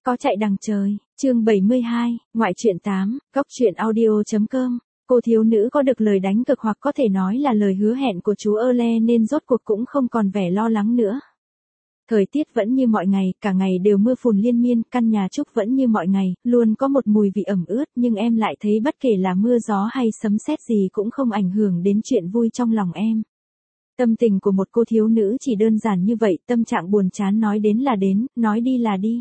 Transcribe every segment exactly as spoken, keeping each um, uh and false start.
Có chạy đằng trời, chương bảy mươi hai, ngoại truyện tám, góc truyện audio.com. Cô thiếu nữ có được lời đánh cực hoặc có thể nói là lời hứa hẹn của chú Earle nên rốt cuộc cũng không còn vẻ lo lắng nữa. Thời tiết vẫn như mọi ngày, cả ngày đều mưa phùn liên miên, căn nhà Trúc vẫn như mọi ngày, luôn có một mùi vị ẩm ướt, nhưng em lại thấy bất kể là mưa gió hay sấm sét gì cũng không ảnh hưởng đến chuyện vui trong lòng em. Tâm tình của một cô thiếu nữ chỉ đơn giản như vậy, tâm trạng buồn chán nói đến là đến, nói đi là đi.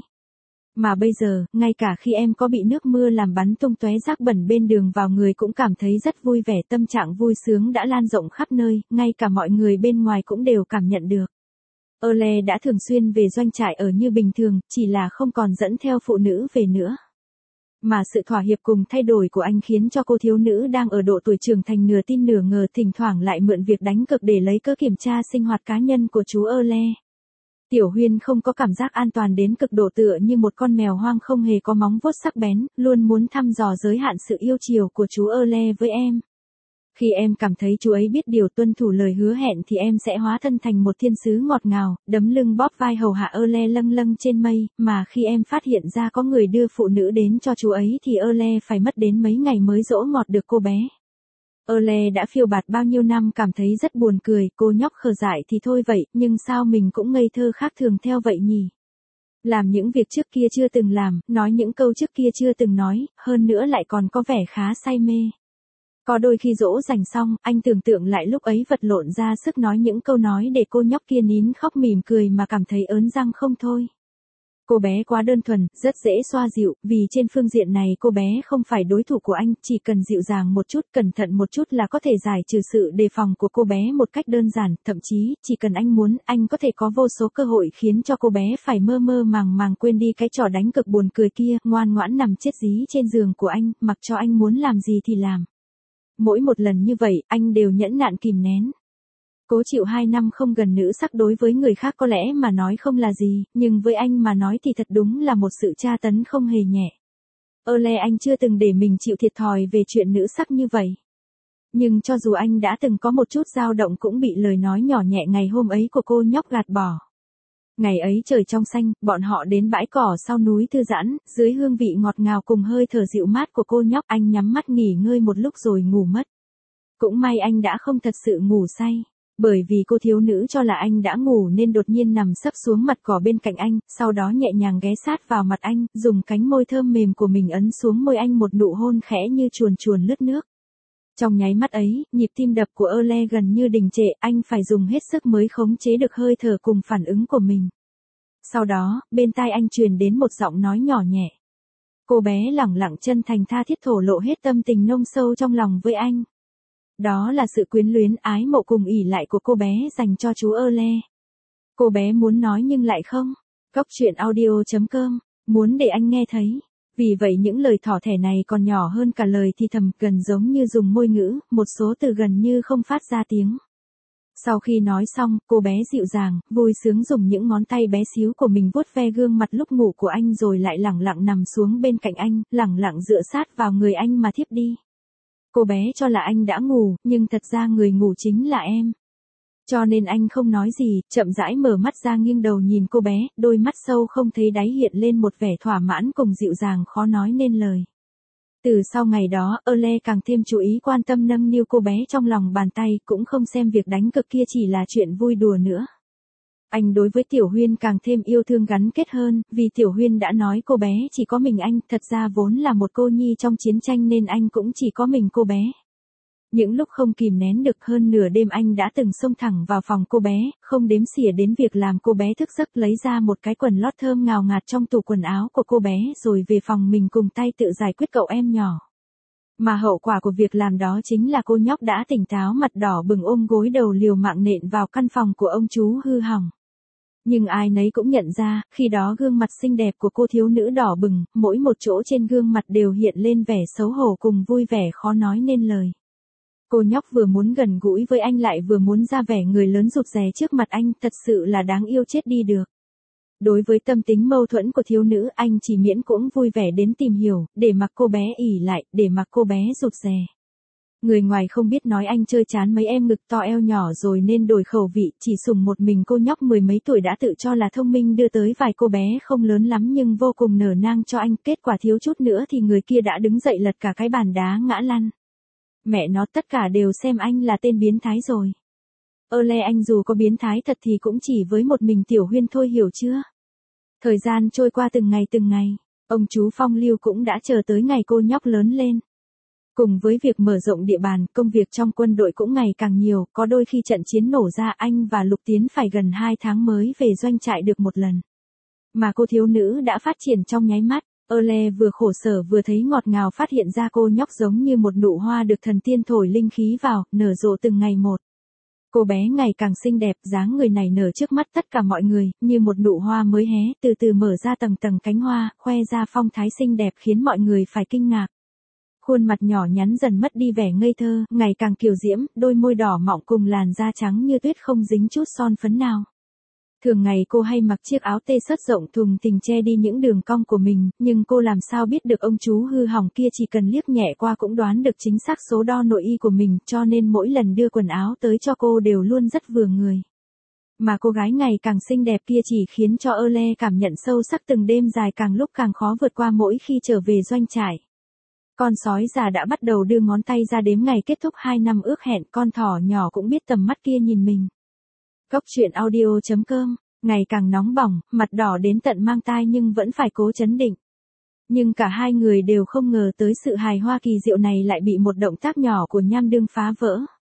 Mà bây giờ, ngay cả khi em có bị nước mưa làm bắn tung tóe rác bẩn bên đường vào người cũng cảm thấy rất vui vẻ, tâm trạng vui sướng đã lan rộng khắp nơi, ngay cả mọi người bên ngoài cũng đều cảm nhận được. Earle đã thường xuyên về doanh trại ở như bình thường, chỉ là không còn dẫn theo phụ nữ về nữa. Mà sự thỏa hiệp cùng thay đổi của anh khiến cho cô thiếu nữ đang ở độ tuổi trưởng thành nửa tin nửa ngờ, thỉnh thoảng lại mượn việc đánh cực để lấy cớ kiểm tra sinh hoạt cá nhân của chú Earle. Tiểu Huyên không có cảm giác an toàn đến cực độ, tựa như một con mèo hoang không hề có móng vuốt sắc bén, luôn muốn thăm dò giới hạn sự yêu chiều của chú Earle với em. Khi em cảm thấy chú ấy biết điều tuân thủ lời hứa hẹn thì em sẽ hóa thân thành một thiên sứ ngọt ngào, đấm lưng bóp vai hầu hạ Earle lâng lâng trên mây, mà khi em phát hiện ra có người đưa phụ nữ đến cho chú ấy thì Earle phải mất đến mấy ngày mới dỗ ngọt được cô bé. Earle đã phiêu bạt bao nhiêu năm cảm thấy rất buồn cười, cô nhóc khờ dại thì thôi vậy, nhưng sao mình cũng ngây thơ khác thường theo vậy nhỉ? Làm những việc trước kia chưa từng làm, nói những câu trước kia chưa từng nói, hơn nữa lại còn có vẻ khá say mê. Có đôi khi dỗ dành xong, anh tưởng tượng lại lúc ấy vật lộn ra sức nói những câu nói để cô nhóc kia nín khóc mỉm cười mà cảm thấy ớn răng không thôi. Cô bé quá đơn thuần, rất dễ xoa dịu, vì trên phương diện này cô bé không phải đối thủ của anh, chỉ cần dịu dàng một chút, cẩn thận một chút là có thể giải trừ sự đề phòng của cô bé một cách đơn giản, thậm chí, chỉ cần anh muốn, anh có thể có vô số cơ hội khiến cho cô bé phải mơ mơ màng màng quên đi cái trò đánh cực buồn cười kia, ngoan ngoãn nằm chết dí trên giường của anh, mặc cho anh muốn làm gì thì làm. Mỗi một lần như vậy, anh đều nhẫn nại kìm nén. Cố chịu hai năm không gần nữ sắc đối với người khác có lẽ mà nói không là gì, nhưng với anh mà nói thì thật đúng là một sự tra tấn không hề nhẹ. Earle anh chưa từng để mình chịu thiệt thòi về chuyện nữ sắc như vậy. Nhưng cho dù anh đã từng có một chút dao động cũng bị lời nói nhỏ nhẹ ngày hôm ấy của cô nhóc gạt bỏ. Ngày ấy trời trong xanh, bọn họ đến bãi cỏ sau núi thư giãn, dưới hương vị ngọt ngào cùng hơi thở dịu mát của cô nhóc, anh nhắm mắt nghỉ ngơi một lúc rồi ngủ mất. Cũng may anh đã không thật sự ngủ say. Bởi vì cô thiếu nữ cho là anh đã ngủ nên đột nhiên nằm sấp xuống mặt cỏ bên cạnh anh, sau đó nhẹ nhàng ghé sát vào mặt anh, dùng cánh môi thơm mềm của mình ấn xuống môi anh một nụ hôn khẽ như chuồn chuồn lướt nước. Trong nháy mắt ấy, nhịp tim đập của Earle gần như đình trệ, anh phải dùng hết sức mới khống chế được hơi thở cùng phản ứng của mình. Sau đó, bên tai anh truyền đến một giọng nói nhỏ nhẹ. Cô bé lẳng lặng chân thành tha thiết thổ lộ hết tâm tình nông sâu trong lòng với anh. Đó là sự quyến luyến ái mộ cùng ỷ lại của cô bé dành cho chú Earle. Cô bé muốn nói nhưng lại không. Góc truyện audio.com, muốn để anh nghe thấy. Vì vậy những lời thỏ thẻ này còn nhỏ hơn cả lời thì thầm, gần giống như dùng môi ngữ, một số từ gần như không phát ra tiếng. Sau khi nói xong, cô bé dịu dàng, vui sướng dùng những ngón tay bé xíu của mình vuốt ve gương mặt lúc ngủ của anh rồi lại lẳng lặng nằm xuống bên cạnh anh, lẳng lặng dựa sát vào người anh mà thiếp đi. Cô bé cho là anh đã ngủ, nhưng thật ra người ngủ chính là em. Cho nên anh không nói gì, chậm rãi mở mắt ra nghiêng đầu nhìn cô bé, đôi mắt sâu không thấy đáy hiện lên một vẻ thỏa mãn cùng dịu dàng khó nói nên lời. Từ sau ngày đó, Earle càng thêm chú ý quan tâm nâng niu cô bé trong lòng bàn tay, cũng không xem việc đánh cực kia chỉ là chuyện vui đùa nữa. Anh đối với Tiểu Huyên càng thêm yêu thương gắn kết hơn, vì Tiểu Huyên đã nói cô bé chỉ có mình anh, thật ra vốn là một cô nhi trong chiến tranh nên anh cũng chỉ có mình cô bé. Những lúc không kìm nén được, hơn nửa đêm anh đã từng xông thẳng vào phòng cô bé, không đếm xỉa đến việc làm cô bé thức giấc, lấy ra một cái quần lót thơm ngào ngạt trong tủ quần áo của cô bé rồi về phòng mình cùng tay tự giải quyết cậu em nhỏ. Mà hậu quả của việc làm đó chính là cô nhóc đã tỉnh táo, mặt đỏ bừng ôm gối đầu liều mạng nện vào căn phòng của ông chú hư hỏng. Nhưng ai nấy cũng nhận ra, khi đó gương mặt xinh đẹp của cô thiếu nữ đỏ bừng, mỗi một chỗ trên gương mặt đều hiện lên vẻ xấu hổ cùng vui vẻ khó nói nên lời. Cô nhóc vừa muốn gần gũi với anh lại vừa muốn ra vẻ người lớn rụt rè trước mặt anh, thật sự là đáng yêu chết đi được. Đối với tâm tính mâu thuẫn của thiếu nữ, anh chỉ miễn cũng vui vẻ đến tìm hiểu, để mặc cô bé ỉ lại, để mặc cô bé rụt rè. Người ngoài không biết nói anh chơi chán mấy em ngực to eo nhỏ rồi nên đổi khẩu vị, chỉ sủng một mình cô nhóc mười mấy tuổi đã tự cho là thông minh đưa tới vài cô bé không lớn lắm nhưng vô cùng nở nang cho anh, kết quả thiếu chút nữa thì người kia đã đứng dậy lật cả cái bàn đá ngã lăn. Mẹ nó, tất cả đều xem anh là tên biến thái rồi. Ơ le, anh dù có biến thái thật thì cũng chỉ với một mình Tiểu Huyên thôi, hiểu chưa? Thời gian trôi qua từng ngày từng ngày, ông chú Phong Lưu cũng đã chờ tới ngày cô nhóc lớn lên. Cùng với việc mở rộng địa bàn, công việc trong quân đội cũng ngày càng nhiều, có đôi khi trận chiến nổ ra anh và Lục Tiến phải gần hai tháng mới về doanh trại được một lần. Mà cô thiếu nữ đã phát triển trong nháy mắt, Ơ le vừa khổ sở vừa thấy ngọt ngào phát hiện ra cô nhóc giống như một nụ hoa được thần tiên thổi linh khí vào, nở rộ từng ngày một. Cô bé ngày càng xinh đẹp, dáng người này nở trước mắt tất cả mọi người, như một nụ hoa mới hé, từ từ mở ra tầng tầng cánh hoa, khoe ra phong thái xinh đẹp khiến mọi người phải kinh ngạc. Khuôn mặt nhỏ nhắn dần mất đi vẻ ngây thơ, ngày càng kiều diễm, đôi môi đỏ mọng cùng làn da trắng như tuyết không dính chút son phấn nào. Thường ngày cô hay mặc chiếc áo tê sất rộng thùng thình che đi những đường cong của mình, nhưng cô làm sao biết được ông chú hư hỏng kia chỉ cần liếc nhẹ qua cũng đoán được chính xác số đo nội y của mình, cho nên mỗi lần đưa quần áo tới cho cô đều luôn rất vừa người. Mà cô gái ngày càng xinh đẹp kia chỉ khiến cho Ơ le cảm nhận sâu sắc từng đêm dài càng lúc càng khó vượt qua mỗi khi trở về doanh trại. Con sói già đã bắt đầu đưa ngón tay ra đếm ngày kết thúc hai năm ước hẹn, con thỏ nhỏ cũng biết tầm mắt kia nhìn mình. Cốc truyện audio chấm com, ngày càng nóng bỏng, mặt đỏ đến tận mang tai nhưng vẫn phải cố trấn định. Nhưng cả hai người đều không ngờ tới sự hài hoa kỳ diệu này lại bị một động tác nhỏ của Nham Đương phá vỡ.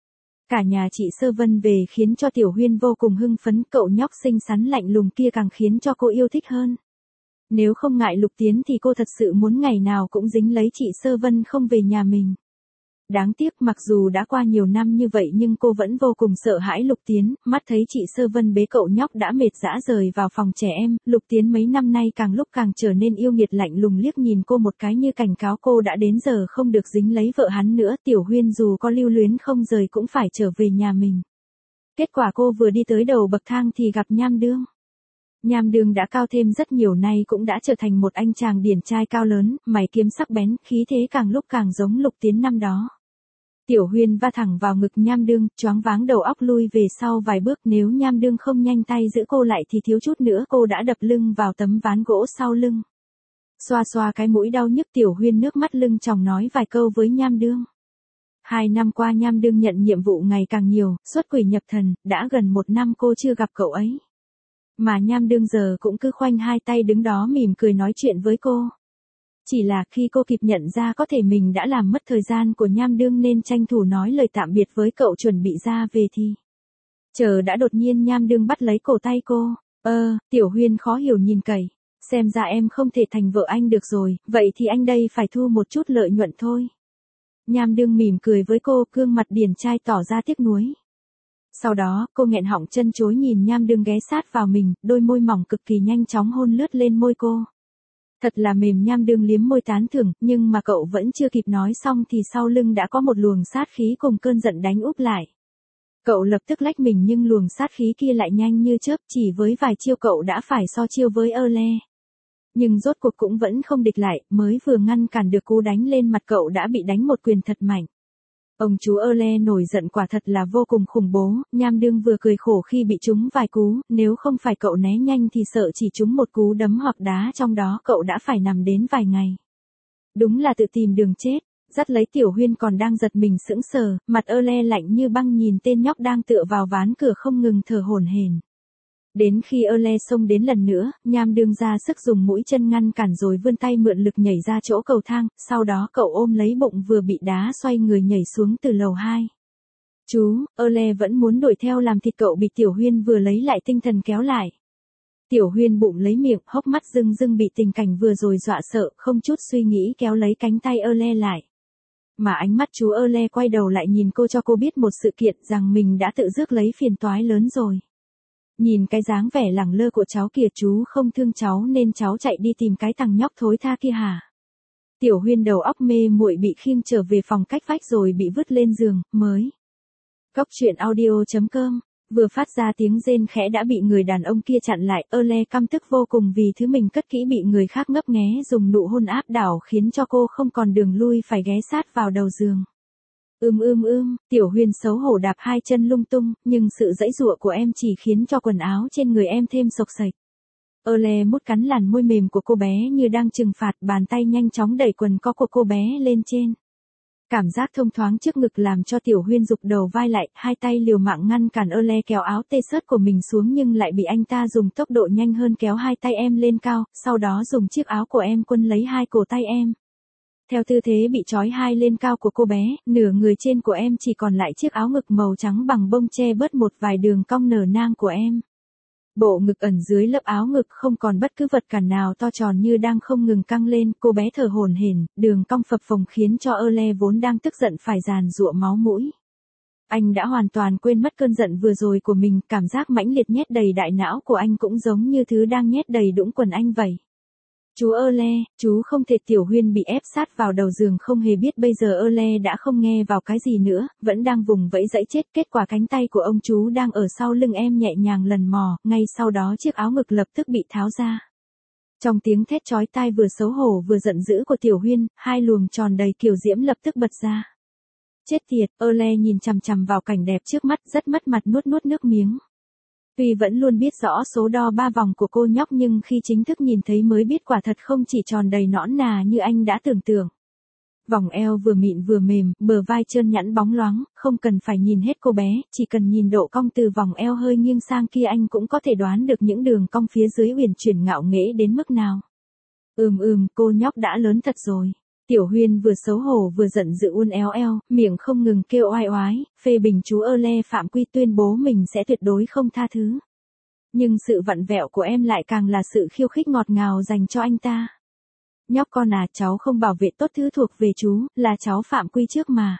Cả nhà chị Sơ Vân về khiến cho Tiểu Huyên vô cùng hưng phấn, cậu nhóc xinh xắn lạnh lùng kia càng khiến cho cô yêu thích hơn. Nếu không ngại Lục Tiến thì cô thật sự muốn ngày nào cũng dính lấy chị Sơ Vân không về nhà mình. Đáng tiếc mặc dù đã qua nhiều năm như vậy nhưng cô vẫn vô cùng sợ hãi Lục Tiến, mắt thấy chị Sơ Vân bế cậu nhóc đã mệt dã rời vào phòng trẻ em, Lục Tiến mấy năm nay càng lúc càng trở nên yêu nghiệt lạnh lùng liếc nhìn cô một cái như cảnh cáo cô đã đến giờ không được dính lấy vợ hắn nữa. Tiểu Huyên dù có lưu luyến không rời cũng phải trở về nhà mình. Kết quả cô vừa đi tới đầu bậc thang thì gặp Nham Đương. Nham Đương đã cao thêm rất nhiều, nay cũng đã trở thành một anh chàng điển trai cao lớn, mày kiếm sắc bén, khí thế càng lúc càng giống Lục Tiến năm đó. Tiểu Huyên va thẳng vào ngực Nham Đương, choáng váng đầu óc lui về sau vài bước, nếu Nham Đương không nhanh tay giữ cô lại thì thiếu chút nữa cô đã đập lưng vào tấm ván gỗ sau lưng. Xoa xoa cái mũi đau nhức, Tiểu Huyên nước mắt lưng tròng nói vài câu với Nham Đương. Hai năm qua Nham Đương nhận nhiệm vụ ngày càng nhiều, xuất quỷ nhập thần, đã gần một năm cô chưa gặp cậu ấy. Mà Nham Đương giờ cũng cứ khoanh hai tay đứng đó mỉm cười nói chuyện với cô. Chỉ là khi cô kịp nhận ra có thể mình đã làm mất thời gian của Nham Đương nên tranh thủ nói lời tạm biệt với cậu chuẩn bị ra về thì. Chờ đã đột nhiên Nham Đương bắt lấy cổ tay cô. Ơ, Tiểu Huyên khó hiểu nhìn cậy. Xem ra em không thể thành vợ anh được rồi, vậy thì anh đây phải thu một chút lợi nhuận thôi. Nham Đương mỉm cười với cô, gương mặt điển trai tỏ ra tiếc nuối. Sau đó, cô nghẹn họng chân chối nhìn Nham Đương ghé sát vào mình, đôi môi mỏng cực kỳ nhanh chóng hôn lướt lên môi cô. Thật là mềm. Nham Đương liếm môi tán thưởng, nhưng mà cậu vẫn chưa kịp nói xong thì sau lưng đã có một luồng sát khí cùng cơn giận đánh úp lại. Cậu lập tức lách mình nhưng luồng sát khí kia lại nhanh như chớp, chỉ với vài chiêu cậu đã phải so chiêu với Ơ le. Nhưng rốt cuộc cũng vẫn không địch lại, mới vừa ngăn cản được cú đánh lên mặt cậu đã bị đánh một quyền thật mạnh. Ông chú Ơ le nổi giận quả thật là vô cùng khủng bố, Nham Đương vừa cười khổ khi bị trúng vài cú, nếu không phải cậu né nhanh thì sợ chỉ trúng một cú đấm hoặc đá trong đó cậu đã phải nằm đến vài ngày. Đúng là tự tìm đường chết. Dắt lấy Tiểu Huyên còn đang giật mình sững sờ, mặt Ơ le lạnh như băng nhìn tên nhóc đang tựa vào ván cửa không ngừng thở hổn hển. Đến khi Ơ le xông đến lần nữa, Nham Đương ra sức dùng mũi chân ngăn cản rồi vươn tay mượn lực nhảy ra chỗ cầu thang, sau đó cậu ôm lấy bụng vừa bị đá xoay người nhảy xuống từ lầu hai. Chú, Ơ le vẫn muốn đuổi theo làm thịt cậu bị Tiểu Huyên vừa lấy lại tinh thần kéo lại. Tiểu Huyên bụng lấy miệng, hốc mắt rưng rưng bị tình cảnh vừa rồi dọa sợ, không chút suy nghĩ kéo lấy cánh tay Ơ le lại. Mà ánh mắt chú Ơ le quay đầu lại nhìn cô cho cô biết một sự kiện rằng mình đã tự rước lấy phiền toái lớn rồi. Nhìn cái dáng vẻ lẳng lơ của cháu kìa, chú không thương cháu nên cháu chạy đi tìm cái thằng nhóc thối tha kia hả? Tiểu Huyên đầu óc mê muội bị khiêng trở về phòng cách vách rồi bị vứt lên giường, mới. Cốc truyện audio chấm com, vừa phát ra tiếng rên khẽ đã bị người đàn ông kia chặn lại, Ơ le căm tức vô cùng vì thứ mình cất kỹ bị người khác ngấp nghé dùng nụ hôn áp đảo khiến cho cô không còn đường lui phải ghé sát vào đầu giường. Ưm ưm ưm, Tiểu Huyên xấu hổ đạp hai chân lung tung, nhưng sự giãy giụa của em chỉ khiến cho quần áo trên người em thêm xộc xệch. Ole mút cắn làn môi mềm của cô bé như đang trừng phạt, bàn tay nhanh chóng đẩy quần có của cô bé lên trên. Cảm giác thông thoáng trước ngực làm cho Tiểu Huyên rụt đầu vai lại, hai tay liều mạng ngăn cản Ole kéo áo t-shirt của mình xuống nhưng lại bị anh ta dùng tốc độ nhanh hơn kéo hai tay em lên cao, sau đó dùng chiếc áo của em quấn lấy hai cổ tay em. Theo tư thế bị trói hai lên cao của cô bé, nửa người trên của em chỉ còn lại chiếc áo ngực màu trắng bằng bông che bớt một vài đường cong nở nang của em. Bộ ngực ẩn dưới lớp áo ngực không còn bất cứ vật cản nào to tròn như đang không ngừng căng lên, cô bé thở hổn hển, đường cong phập phồng khiến cho Ole vốn đang tức giận phải giàn giụa máu mũi. Anh đã hoàn toàn quên mất cơn giận vừa rồi của mình, cảm giác mãnh liệt nhét đầy đại não của anh cũng giống như thứ đang nhét đầy đũng quần anh vậy. Chú Ole, chú không thể. Tiểu Huyên bị ép sát vào đầu giường không hề biết bây giờ Ole đã không nghe vào cái gì nữa, vẫn đang vùng vẫy dãy chết. Kết quả cánh tay của ông chú đang ở sau lưng em nhẹ nhàng lần mò, ngay sau đó chiếc áo ngực lập tức bị tháo ra. Trong tiếng thét chói tai vừa xấu hổ vừa giận dữ của Tiểu Huyên, hai luồng tròn đầy kiều diễm lập tức bật ra. Chết tiệt, Ole nhìn chằm chằm vào cảnh đẹp trước mắt rất mất mặt nuốt nuốt nước miếng. Tuy vẫn luôn biết rõ số đo ba vòng của cô nhóc nhưng khi chính thức nhìn thấy mới biết quả thật không chỉ tròn đầy nõn nà như anh đã tưởng tượng. Vòng eo vừa mịn vừa mềm, bờ vai trơn nhẵn bóng loáng, không cần phải nhìn hết cô bé, chỉ cần nhìn độ cong từ vòng eo hơi nghiêng sang kia anh cũng có thể đoán được những đường cong phía dưới uyển chuyển ngạo nghễ đến mức nào. Ừm ừm, cô nhóc đã lớn thật rồi. Tiểu Huyên vừa xấu hổ vừa giận dữ uốn éo eo, miệng không ngừng kêu oai oái, phê bình chú Ole phạm quy, tuyên bố mình sẽ tuyệt đối không tha thứ. Nhưng sự vặn vẹo của em lại càng là sự khiêu khích ngọt ngào dành cho anh ta. Nhóc con à, cháu không bảo vệ tốt thứ thuộc về chú, là cháu phạm quy trước mà.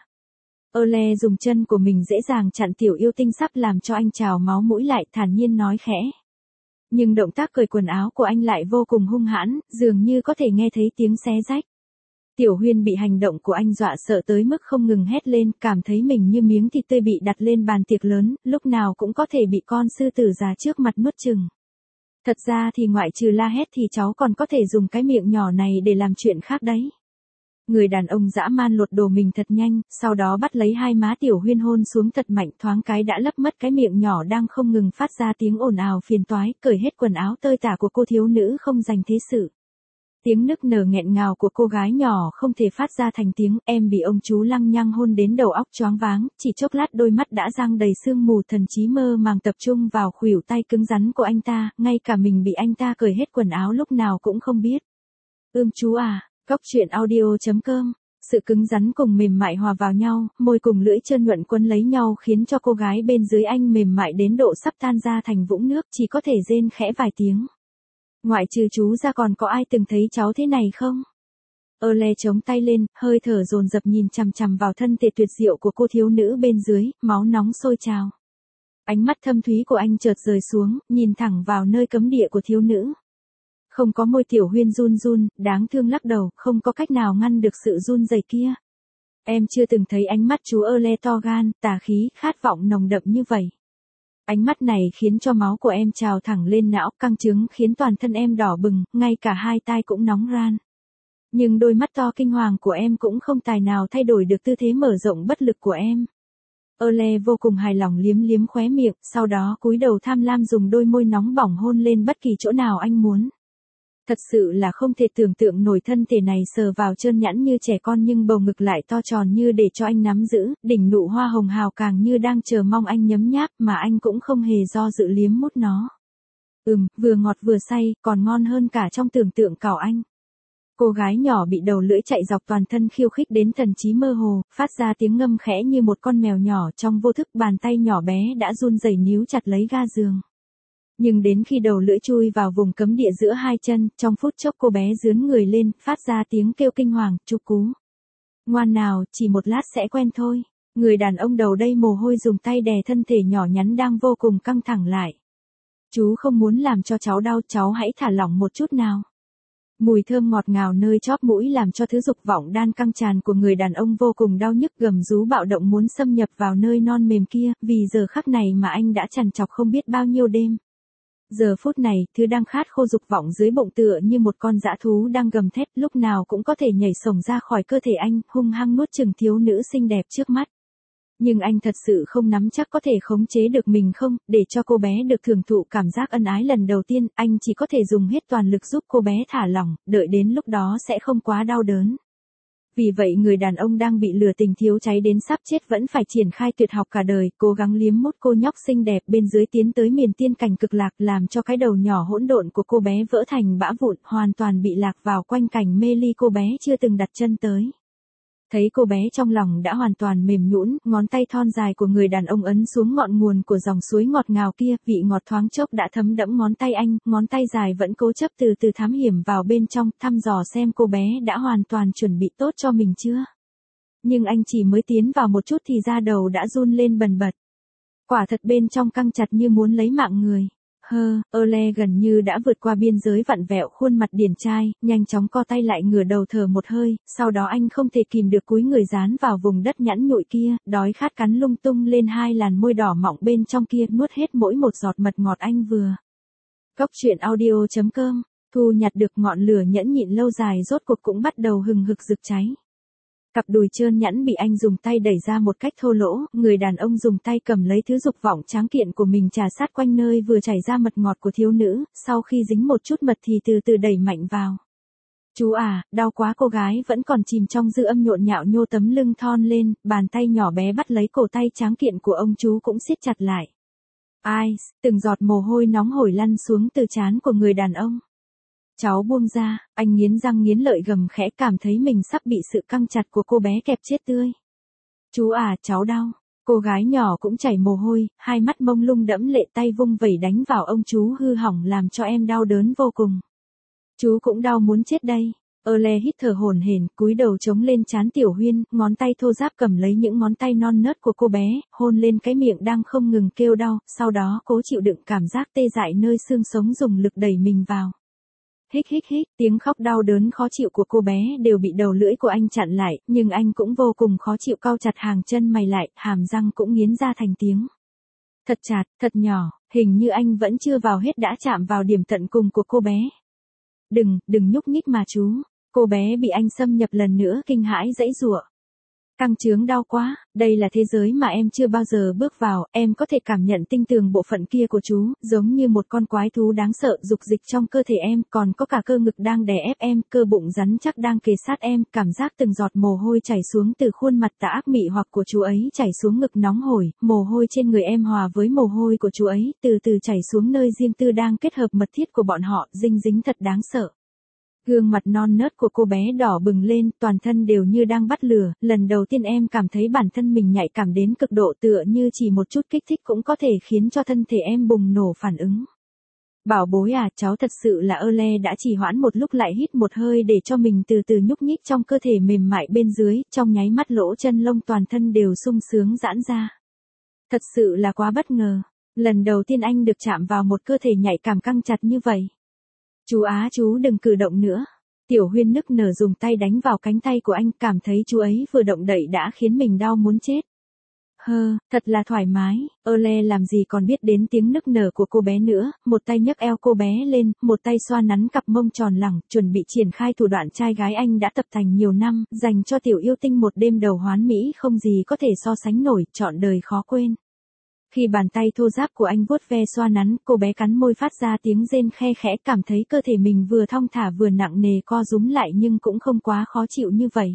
Ole dùng chân của mình dễ dàng chặn tiểu yêu tinh sắp làm cho anh trào máu mũi lại, thản nhiên nói khẽ. Nhưng động tác cởi quần áo của anh lại vô cùng hung hãn, dường như có thể nghe thấy tiếng xé rách. Tiểu Huyên bị hành động của anh dọa sợ tới mức không ngừng hét lên, cảm thấy mình như miếng thịt tươi bị đặt lên bàn tiệc lớn, lúc nào cũng có thể bị con sư tử già trước mặt nuốt chửng. Thật ra thì ngoại trừ la hét thì cháu còn có thể dùng cái miệng nhỏ này để làm chuyện khác đấy. Người đàn ông dã man lột đồ mình thật nhanh, sau đó bắt lấy hai má Tiểu Huyên hôn xuống thật mạnh, thoáng cái đã lấp mất cái miệng nhỏ đang không ngừng phát ra tiếng ồn ào phiền toái, cởi hết quần áo tơi tả của cô thiếu nữ không dành thế sự. Tiếng nức nở nghẹn ngào của cô gái nhỏ không thể phát ra thành tiếng, em bị ông chú lăng nhăng hôn đến đầu óc choáng váng, chỉ chốc lát đôi mắt đã giăng đầy sương mù, thần trí mơ màng tập trung vào khuỷu tay cứng rắn của anh ta, ngay cả mình bị anh ta cởi hết quần áo lúc nào cũng không biết. Ưm chú à, Cóc truyện audio chấm com. Sự cứng rắn cùng mềm mại hòa vào nhau, môi cùng lưỡi trơn nhuận quấn lấy nhau khiến cho cô gái bên dưới anh mềm mại đến độ sắp tan ra thành vũng nước, chỉ có thể rên khẽ vài tiếng. Ngoại trừ chú ra còn có ai từng thấy cháu thế này không? Ole chống tay lên, hơi thở dồn dập nhìn chằm chằm vào thân thể tuyệt diệu của cô thiếu nữ bên dưới, máu nóng sôi trào. Ánh mắt thâm thúy của anh chợt rời xuống, nhìn thẳng vào nơi cấm địa của thiếu nữ. Không có môi Tiểu Huyên run run, đáng thương lắc đầu, không có cách nào ngăn được sự run rẩy kia. Em chưa từng thấy ánh mắt chú Ole to gan, tà khí, khát vọng nồng đậm như vậy. Ánh mắt này khiến cho máu của em trào thẳng lên não, căng trứng khiến toàn thân em đỏ bừng, ngay cả hai tai cũng nóng ran. Nhưng đôi mắt to kinh hoàng của em cũng không tài nào thay đổi được tư thế mở rộng bất lực của em. Ole vô cùng hài lòng liếm liếm khóe miệng, sau đó cúi đầu tham lam dùng đôi môi nóng bỏng hôn lên bất kỳ chỗ nào anh muốn. Thật sự là không thể tưởng tượng nổi thân thể này sờ vào trơn nhẵn như trẻ con nhưng bầu ngực lại to tròn như để cho anh nắm giữ, đỉnh nụ hoa hồng hào càng như đang chờ mong anh nhấm nháp mà anh cũng không hề do dự liếm mút nó. Ừm, vừa ngọt vừa say, còn ngon hơn cả trong tưởng tượng cảo anh. Cô gái nhỏ bị đầu lưỡi chạy dọc toàn thân khiêu khích đến thần trí mơ hồ, phát ra tiếng ngâm khẽ như một con mèo nhỏ, trong vô thức bàn tay nhỏ bé đã run rẩy níu chặt lấy ga giường. Nhưng đến khi đầu lưỡi chui vào vùng cấm địa giữa hai chân, trong phút chốc cô bé giướn người lên, phát ra tiếng kêu kinh hoàng, chú cú. Ngoan nào, chỉ một lát sẽ quen thôi. Người đàn ông đầu đây mồ hôi dùng tay đè thân thể nhỏ nhắn đang vô cùng căng thẳng lại. Chú không muốn làm cho cháu đau, cháu hãy thả lỏng một chút nào. Mùi thơm ngọt ngào nơi chóp mũi làm cho thứ dục vọng đan căng tràn của người đàn ông vô cùng đau nhức, gầm rú bạo động muốn xâm nhập vào nơi non mềm kia, vì giờ khắc này mà anh đã trằn trọc không biết bao nhiêu đêm. Giờ phút này, thứ đang khát khô dục vọng dưới bụng tựa như một con dã thú đang gầm thét, lúc nào cũng có thể nhảy sổng ra khỏi cơ thể anh, hung hăng nuốt chửng thiếu nữ xinh đẹp trước mắt. Nhưng anh thật sự không nắm chắc có thể khống chế được mình không, để cho cô bé được thưởng thụ cảm giác ân ái lần đầu tiên, anh chỉ có thể dùng hết toàn lực giúp cô bé thả lỏng, đợi đến lúc đó sẽ không quá đau đớn. Vì vậy người đàn ông đang bị lừa tình thiếu cháy đến sắp chết vẫn phải triển khai tuyệt học cả đời, cố gắng liếm mút cô nhóc xinh đẹp bên dưới tiến tới miền tiên cảnh cực lạc, làm cho cái đầu nhỏ hỗn độn của cô bé vỡ thành bã vụn, hoàn toàn bị lạc vào quanh cảnh mê ly cô bé chưa từng đặt chân tới. Thấy cô bé trong lòng đã hoàn toàn mềm nhũn, ngón tay thon dài của người đàn ông ấn xuống ngọn nguồn của dòng suối ngọt ngào kia, vị ngọt thoáng chốc đã thấm đẫm ngón tay anh, ngón tay dài vẫn cố chấp từ từ thám hiểm vào bên trong, thăm dò xem cô bé đã hoàn toàn chuẩn bị tốt cho mình chưa. Nhưng anh chỉ mới tiến vào một chút thì da đầu đã run lên bần bật. Quả thật bên trong căng chặt như muốn lấy mạng người. Hơ, Ole gần như đã vượt qua biên giới vặn vẹo khuôn mặt điển trai, nhanh chóng co tay lại ngửa đầu thở một hơi, sau đó anh không thể kìm được cúi người dán vào vùng đất nhẵn nhụi kia, đói khát cắn lung tung lên hai làn môi đỏ mọng bên trong kia, nuốt hết mỗi một giọt mật ngọt anh vừa. Cốc truyện audio chấm com, thu nhặt được ngọn lửa nhẫn nhịn lâu dài rốt cuộc cũng bắt đầu hừng hực rực cháy. Cặp đùi trơn nhẵn bị anh dùng tay đẩy ra một cách thô lỗ, người đàn ông dùng tay cầm lấy thứ dục vọng tráng kiện của mình trà sát quanh nơi vừa chảy ra mật ngọt của thiếu nữ, sau khi dính một chút mật thì từ từ đẩy mạnh vào. Chú à, đau quá, cô gái vẫn còn chìm trong dư âm nhộn nhạo nhô tấm lưng thon lên, bàn tay nhỏ bé bắt lấy cổ tay tráng kiện của ông chú cũng siết chặt lại. Ai, từng giọt mồ hôi nóng hổi lăn xuống từ trán của người đàn ông. Cháu buông ra, anh nghiến răng nghiến lợi gầm khẽ, cảm thấy mình sắp bị sự căng chặt của cô bé kẹp chết tươi. Chú à, cháu đau. Cô gái nhỏ cũng chảy mồ hôi, hai mắt mông lung đẫm lệ, tay vung vẩy đánh vào ông chú hư hỏng làm cho em đau đớn vô cùng. Chú cũng đau muốn chết đây. Ole hít thở hổn hển, cúi đầu chống lên trán Tiểu Huyên, ngón tay thô ráp cầm lấy những ngón tay non nớt của cô bé, hôn lên cái miệng đang không ngừng kêu đau, sau đó cố chịu đựng cảm giác tê dại nơi xương sống dùng lực đẩy mình vào. Hích hích hích, tiếng khóc đau đớn khó chịu của cô bé đều bị đầu lưỡi của anh chặn lại, nhưng anh cũng vô cùng khó chịu, cau chặt hàng chân mày lại, hàm răng cũng nghiến ra thành tiếng. Thật chặt, thật nhỏ, hình như anh vẫn chưa vào hết đã chạm vào điểm tận cùng của cô bé. Đừng, đừng nhúc nhích mà chú. Cô bé bị anh xâm nhập lần nữa kinh hãi giãy giụa. Căng chướng đau quá, đây là thế giới mà em chưa bao giờ bước vào, em có thể cảm nhận tinh tường bộ phận kia của chú, giống như một con quái thú đáng sợ dục dịch trong cơ thể em, còn có cả cơ ngực đang đè ép em, cơ bụng rắn chắc đang kề sát em, cảm giác từng giọt mồ hôi chảy xuống từ khuôn mặt tà ác mị hoặc của chú ấy chảy xuống ngực nóng hổi, mồ hôi trên người em hòa với mồ hôi của chú ấy, từ từ chảy xuống nơi riêng tư đang kết hợp mật thiết của bọn họ, dinh dính thật đáng sợ. Gương mặt non nớt của cô bé đỏ bừng lên, toàn thân đều như đang bắt lửa, lần đầu tiên em cảm thấy bản thân mình nhạy cảm đến cực độ, tựa như chỉ một chút kích thích cũng có thể khiến cho thân thể em bùng nổ phản ứng. Bảo bối à, cháu thật sự là Ole đã trì hoãn một lúc lại hít một hơi để cho mình từ từ nhúc nhích trong cơ thể mềm mại bên dưới, trong nháy mắt lỗ chân lông toàn thân đều sung sướng giãn ra. Thật sự là quá bất ngờ, lần đầu tiên anh được chạm vào một cơ thể nhạy cảm căng chặt như vậy. Chú á, chú đừng cử động nữa. Tiểu Huyên nức nở dùng tay đánh vào cánh tay của anh, cảm thấy chú ấy vừa động đậy đã khiến mình đau muốn chết. Hơ, thật là thoải mái, Ole làm gì còn biết đến tiếng nức nở của cô bé nữa, một tay nhấc eo cô bé lên, một tay xoa nắn cặp mông tròn lẳng, chuẩn bị triển khai thủ đoạn trai gái anh đã tập thành nhiều năm, dành cho tiểu yêu tinh một đêm đầu hoán mỹ không gì có thể so sánh nổi, trọn đời khó quên. Khi bàn tay thô ráp của anh vuốt ve xoa nắn, cô bé cắn môi phát ra tiếng rên khe khẽ, cảm thấy cơ thể mình vừa thong thả vừa nặng nề co rúm lại nhưng cũng không quá khó chịu như vậy.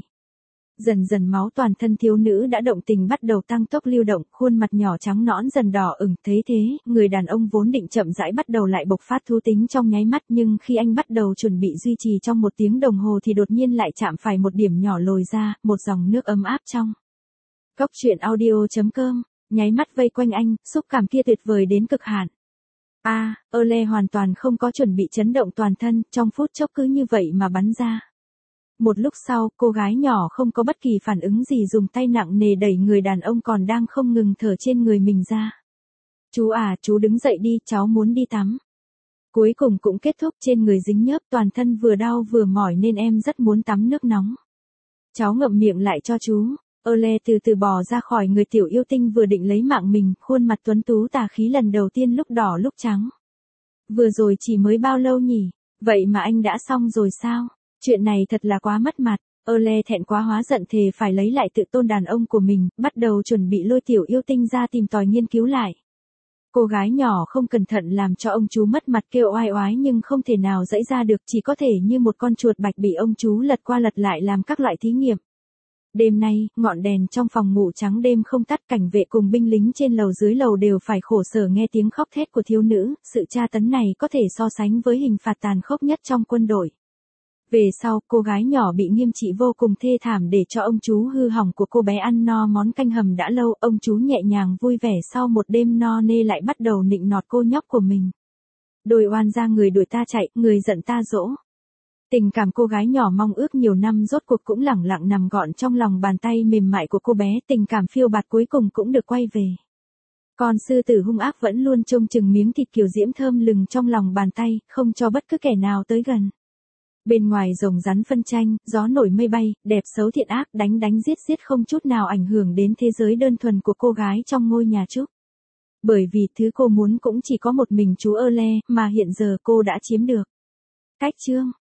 Dần dần máu toàn thân thiếu nữ đã động tình bắt đầu tăng tốc lưu động, khuôn mặt nhỏ trắng nõn dần đỏ ửng, thế thế, người đàn ông vốn định chậm rãi bắt đầu lại bộc phát thú tính trong nháy mắt, nhưng khi anh bắt đầu chuẩn bị duy trì trong một tiếng đồng hồ thì đột nhiên lại chạm phải một điểm nhỏ lồi ra, một dòng nước ấm áp trong. Cốc truyện audio chấm com, nháy mắt vây quanh anh, xúc cảm kia tuyệt vời đến cực hạn. A, à, Ole hoàn toàn không có chuẩn bị, chấn động toàn thân, trong phút chốc cứ như vậy mà bắn ra. Một lúc sau, cô gái nhỏ không có bất kỳ phản ứng gì, dùng tay nặng nề đẩy người đàn ông còn đang không ngừng thở trên người mình ra. Chú à, chú đứng dậy đi, cháu muốn đi tắm. Cuối cùng cũng kết thúc, trên người dính nhớp, toàn thân vừa đau vừa mỏi nên em rất muốn tắm nước nóng. Cháu ngậm miệng lại cho chú. Ole từ từ bò ra khỏi người tiểu yêu tinh vừa định lấy mạng mình, khuôn mặt tuấn tú tà khí lần đầu tiên lúc đỏ lúc trắng. Vừa rồi chỉ mới bao lâu nhỉ? Vậy mà anh đã xong rồi sao? Chuyện này thật là quá mất mặt. Earle thẹn quá hóa giận thề phải lấy lại tự tôn đàn ông của mình, bắt đầu chuẩn bị lôi tiểu yêu tinh ra tìm tòi nghiên cứu lại. Cô gái nhỏ không cẩn thận làm cho ông chú mất mặt kêu oai oái nhưng không thể nào giãy ra được, chỉ có thể như một con chuột bạch bị ông chú lật qua lật lại làm các loại thí nghiệm. Đêm nay, ngọn đèn trong phòng ngủ trắng đêm không tắt, cảnh vệ cùng binh lính trên lầu dưới lầu đều phải khổ sở nghe tiếng khóc thét của thiếu nữ, sự tra tấn này có thể so sánh với hình phạt tàn khốc nhất trong quân đội. Về sau, cô gái nhỏ bị nghiêm trị vô cùng thê thảm để cho ông chú hư hỏng của cô bé ăn no món canh hầm đã lâu, ông chú nhẹ nhàng vui vẻ sau một đêm no nê lại bắt đầu nịnh nọt cô nhóc của mình. Đồi oan ra người đuổi ta chạy, người giận ta dỗ. Tình cảm cô gái nhỏ mong ước nhiều năm rốt cuộc cũng lẳng lặng nằm gọn trong lòng bàn tay mềm mại của cô bé, tình cảm phiêu bạt cuối cùng cũng được quay về. Con sư tử hung ác vẫn luôn trông chừng miếng thịt kiều diễm thơm lừng trong lòng bàn tay, không cho bất cứ kẻ nào tới gần. Bên ngoài rồng rắn phân tranh, gió nổi mây bay, đẹp xấu thiện ác, đánh đánh giết giết không chút nào ảnh hưởng đến thế giới đơn thuần của cô gái trong ngôi nhà trúc. Bởi vì thứ cô muốn cũng chỉ có một mình chú Earle, mà hiện giờ cô đã chiếm được. Cách chương